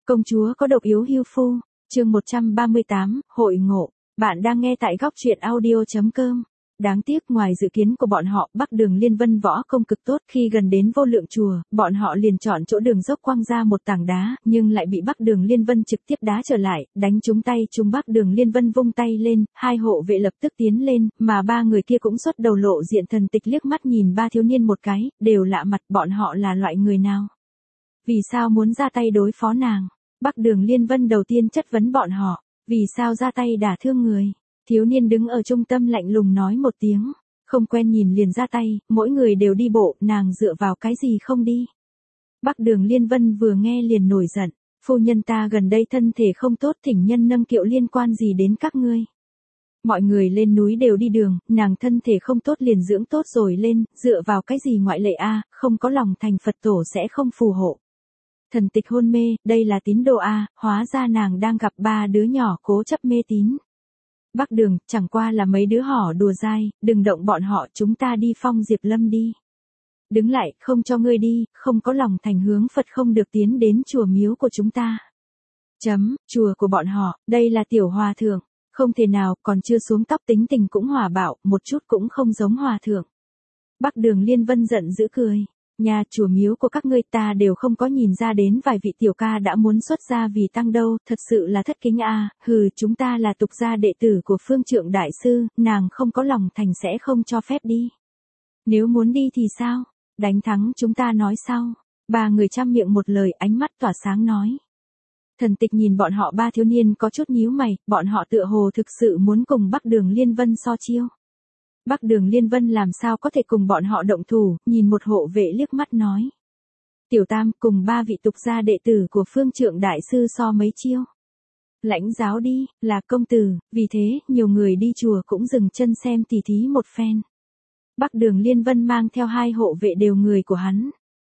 Công chúa có độc yếu hưu phu, chương 138, hội ngộ. Bạn đang nghe tại góc truyện audio.com. Đáng tiếc ngoài dự kiến của bọn họ, Bắc Đường Liên Vân võ công cực tốt, khi gần đến Vô Lượng chùa, bọn họ liền chọn chỗ đường dốc quăng ra một tảng đá, nhưng lại bị Bắc Đường Liên Vân trực tiếp đá trở lại, đánh trúng tay chúng. Bắc Đường Liên Vân vung tay lên, hai hộ vệ lập tức tiến lên, mà ba người kia cũng xuất đầu lộ diện. Thần Tịch liếc mắt nhìn ba thiếu niên một cái, đều lạ mặt, bọn họ là loại người nào? Vì sao muốn ra tay đối phó nàng? Bắc Đường Liên Vân đầu tiên chất vấn bọn họ, vì sao ra tay đả thương người? Thiếu niên đứng ở trung tâm lạnh lùng nói một tiếng, không quen nhìn liền ra tay, mỗi người đều đi bộ, nàng dựa vào cái gì không đi? Bắc Đường Liên Vân vừa nghe liền nổi giận, phu nhân ta gần đây thân thể không tốt, thỉnh nhân nâng kiệu, liên quan gì đến các ngươi? Mọi người lên núi đều đi đường, nàng thân thể không tốt liền dưỡng tốt rồi lên, dựa vào cái gì ngoại lệ a, không có lòng thành Phật tổ sẽ không phù hộ. Thần Tịch hôn mê, đây là tín đồ a, hóa ra nàng đang gặp ba đứa nhỏ cố chấp mê tín. Bắc Đường, chẳng qua là mấy đứa hỏ đùa dai, đừng động bọn họ, chúng ta đi Phong Diệp Lâm đi. Đứng lại, không cho ngươi đi, không có lòng thành hướng Phật không được tiến đến chùa miếu của chúng ta. Chùa của bọn họ, đây là tiểu hòa thượng, không thể nào, còn chưa xuống tóc tính tình cũng hòa bạo, một chút cũng không giống hòa thượng. Bắc Đường Liên Vân giận dữ cười. Nhà chùa miếu của các ngươi ta đều không có nhìn ra đến vài vị tiểu ca đã muốn xuất gia vì tăng đâu, thật sự là thất kính a. Hừ, chúng ta là tục gia đệ tử của Phương Trượng đại sư, nàng không có lòng thành sẽ không cho phép đi. Nếu muốn đi thì sao? Đánh thắng chúng ta nói sau. Ba người trăm miệng một lời, ánh mắt tỏa sáng nói. Thần Tịch nhìn bọn họ ba thiếu niên có chút nhíu mày, bọn họ tựa hồ thực sự muốn cùng Bắc Đường Liên Vân so chiêu. Bắc Đường Liên Vân làm sao có thể cùng bọn họ động thủ, nhìn một hộ vệ liếc mắt nói. Tiểu Tam cùng ba vị tục gia đệ tử của Phương Trượng đại sư so mấy chiêu. Lãnh giáo đi, là công tử, vì thế, nhiều người đi chùa cũng dừng chân xem tỉ thí một phen. Bắc Đường Liên Vân mang theo hai hộ vệ đều người của hắn.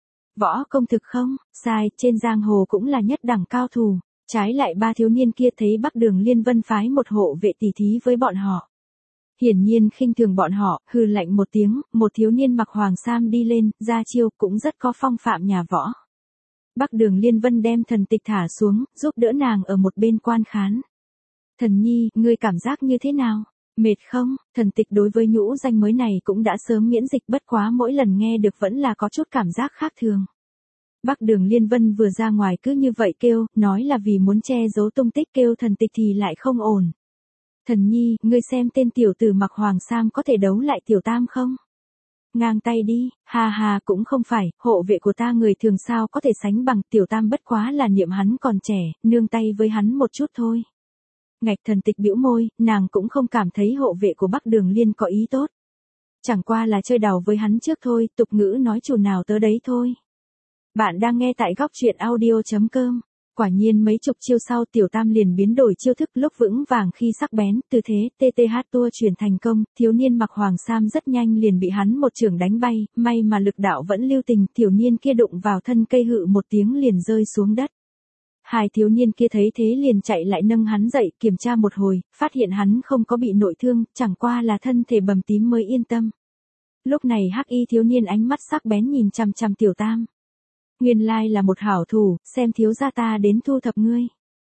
Võ công thực không, sai, trên giang hồ cũng là nhất đẳng cao thủ, trái lại ba thiếu niên kia thấy Bắc Đường Liên Vân phái một hộ vệ tỉ thí với bọn họ. Hiển nhiên khinh thường bọn họ, hừ lạnh một tiếng, một thiếu niên mặc hoàng sam đi lên, ra chiêu cũng rất có phong phạm nhà võ. Bắc Đường Liên Vân đem Thần Tịch thả xuống, giúp đỡ nàng ở một bên quan khán. Thần nhi, ngươi cảm giác như thế nào? Mệt không? Thần Tịch đối với nhũ danh mới này cũng đã sớm miễn dịch, bất quá mỗi lần nghe được vẫn là có chút cảm giác khác thường. Bắc Đường Liên Vân vừa ra ngoài cứ như vậy kêu, nói là vì muốn che giấu tung tích, kêu Thần Tịch thì lại không ổn. Thần nhi, ngươi xem tên tiểu tử mặc hoàng sam có thể đấu lại tiểu Tam không? Ngang tay đi, ha cũng không phải, hộ vệ của ta người thường sao có thể sánh bằng, tiểu Tam bất quá là niệm hắn còn trẻ, nương tay với hắn một chút thôi. Ngạch. Thần Tịch bĩu môi, nàng cũng không cảm thấy hộ vệ của Bắc Đường Liên có ý tốt. Chẳng qua là chơi đào với hắn trước thôi, tục ngữ nói chủ nào tớ đấy thôi. Bạn đang nghe tại góc truyện audio.com. Quả nhiên mấy chục chiêu sau tiểu Tam liền biến đổi chiêu thức, lúc vững vàng khi sắc bén, tư thế TTH tua chuyển thành công, thiếu niên mặc hoàng sam rất nhanh liền bị hắn một chưởng đánh bay, may mà lực đạo vẫn lưu tình, thiếu niên kia đụng vào thân cây hự một tiếng liền rơi xuống đất. Hai thiếu niên kia thấy thế liền chạy lại nâng hắn dậy, kiểm tra một hồi, phát hiện hắn không có bị nội thương, chẳng qua là thân thể bầm tím mới yên tâm. Lúc này hắc y thiếu niên ánh mắt sắc bén nhìn chằm chằm tiểu Tam. Nguyên lai là một hảo thủ, xem thiếu gia ta đến thu thập ngươi.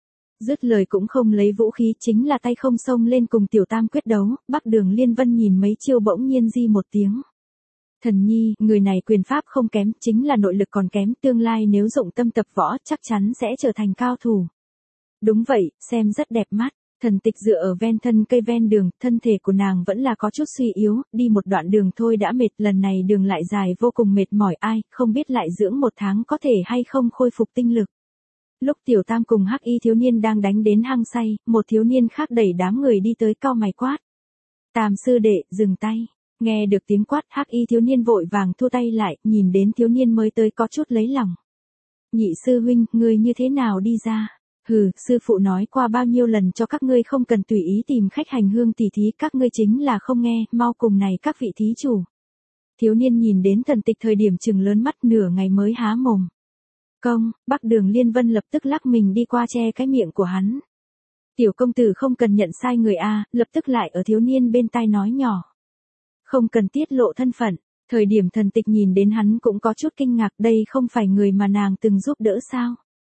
Dứt lời cũng không lấy vũ khí, chính là tay không xông lên cùng tiểu Tam quyết đấu. Bắc Đường Liên Vân nhìn mấy chiêu bỗng nhiên di một tiếng. Thần nhi, người này quyền pháp không kém, chính là nội lực còn kém, tương lai nếu dụng tâm tập võ chắc chắn sẽ trở thành cao thủ. Đúng vậy, xem rất đẹp mắt. Thần Tịch dựa ở ven thân cây ven đường, thân thể của nàng vẫn là có chút suy yếu, đi một đoạn đường thôi đã mệt, lần này đường lại dài vô cùng mệt mỏi, ai, không biết lại dưỡng một tháng có thể hay không khôi phục tinh lực. Lúc tiểu Tam cùng hắc y thiếu niên đang đánh đến hăng say, một thiếu niên khác đẩy đám người đi tới cau mày quát. Tam sư đệ, dừng tay. Nghe được tiếng quát, hắc y thiếu niên vội vàng thua tay lại, nhìn đến thiếu niên mới tới có chút lấy lòng. Nhị sư huynh, ngươi như thế nào đi ra? Hừ, sư phụ nói qua bao nhiêu lần cho các ngươi không cần tùy ý tìm khách hành hương tỉ thí, các ngươi chính là không nghe, mau cùng này các vị thí chủ. Thiếu niên nhìn đến Thần Tịch thời điểm chừng lớn mắt, nửa ngày mới há mồm. Công. Bắc Đường Liên Vân lập tức lắc mình đi qua che cái miệng của hắn. Tiểu công tử không cần nhận sai người a, lập tức lại ở thiếu niên bên tai nói nhỏ. Không cần tiết lộ thân phận. Thời điểm Thần Tịch nhìn đến hắn cũng có chút kinh ngạc, đây không phải người mà nàng từng giúp đỡ sao?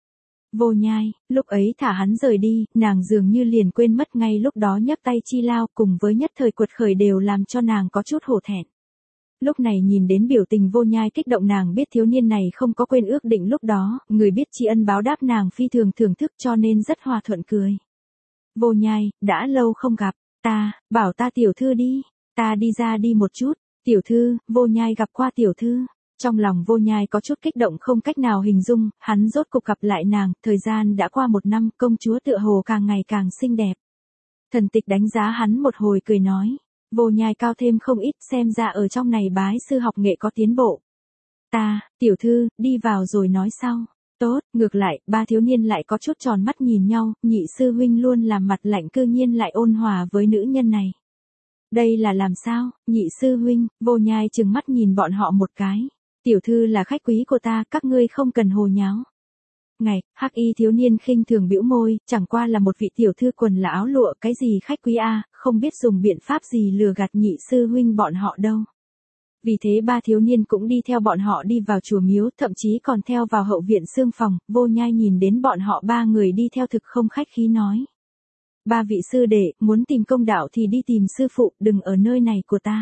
Vô Nhai, lúc ấy thả hắn rời đi, nàng dường như liền quên mất ngay lúc đó nhấc tay chi lao cùng với nhất thời quật khởi đều làm cho nàng có chút hổ thẹn. Lúc này nhìn đến biểu tình Vô Nhai kích động nàng biết thiếu niên này không có quên ước định lúc đó, người biết tri ân báo đáp nàng phi thường thưởng thức cho nên rất hòa thuận cười. Vô Nhai, đã lâu không gặp, bảo ta tiểu thư đi, ta đi ra đi một chút, tiểu thư, Vô Nhai gặp qua tiểu thư. Trong lòng Vô Nhai có chút kích động không cách nào hình dung, hắn rốt cục gặp lại nàng, thời gian đã qua 1 năm, công chúa tựa hồ càng ngày càng xinh đẹp. Thần tịch đánh giá hắn một hồi cười nói, Vô Nhai cao thêm không ít, xem ra ở trong này bái sư học nghệ có tiến bộ. Tiểu thư, đi vào rồi nói sau. Tốt, ngược lại, ba thiếu niên lại có chút tròn mắt nhìn nhau, nhị sư huynh luôn làm mặt lạnh cư nhiên lại ôn hòa với nữ nhân này. Đây là làm sao, nhị sư huynh, Vô Nhai trừng mắt nhìn bọn họ một cái. Tiểu thư là khách quý của ta, các ngươi không cần hồ nháo. Ngày, hắc y thiếu niên khinh thường bĩu môi, chẳng qua là một vị tiểu thư quần là áo lụa, cái gì khách quý a, không biết dùng biện pháp gì lừa gạt nhị sư huynh bọn họ đâu. Vì thế ba thiếu niên cũng đi theo bọn họ đi vào chùa miếu, thậm chí còn theo vào hậu viện xương phòng, Vô Nhai nhìn đến bọn họ ba người đi theo thực không khách khí nói. Ba vị sư đệ, muốn tìm công đạo thì đi tìm sư phụ, đừng ở nơi này của ta.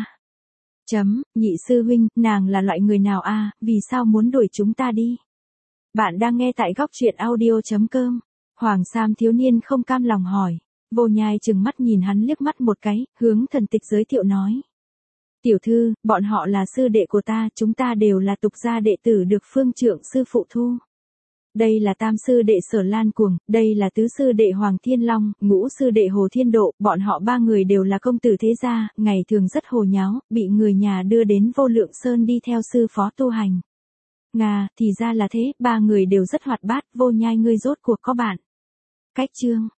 Nhị sư huynh, nàng là loại người nào a, vì sao muốn đuổi chúng ta đi? Bạn đang nghe tại góc truyện audio.com. Hoàng Sam thiếu niên không cam lòng hỏi. Vô Nhai trừng mắt nhìn hắn liếc mắt một cái, hướng thần tịch giới thiệu nói. Tiểu thư, bọn họ là sư đệ của ta, chúng ta đều là tục gia đệ tử được phương trượng sư phụ thu. Đây là tam sư đệ Sở Lan Cuồng, đây là tứ sư đệ Hoàng Thiên Long, ngũ sư đệ Hồ Thiên Độ, bọn họ ba người đều là công tử thế gia, ngày thường rất hồ nháo, bị người nhà đưa đến Vô Lượng Sơn đi theo sư phó tu hành. Thì ra là thế, ba người đều rất hoạt bát, Vô Nhai ngươi rốt cuộc có bạn. Cách chương.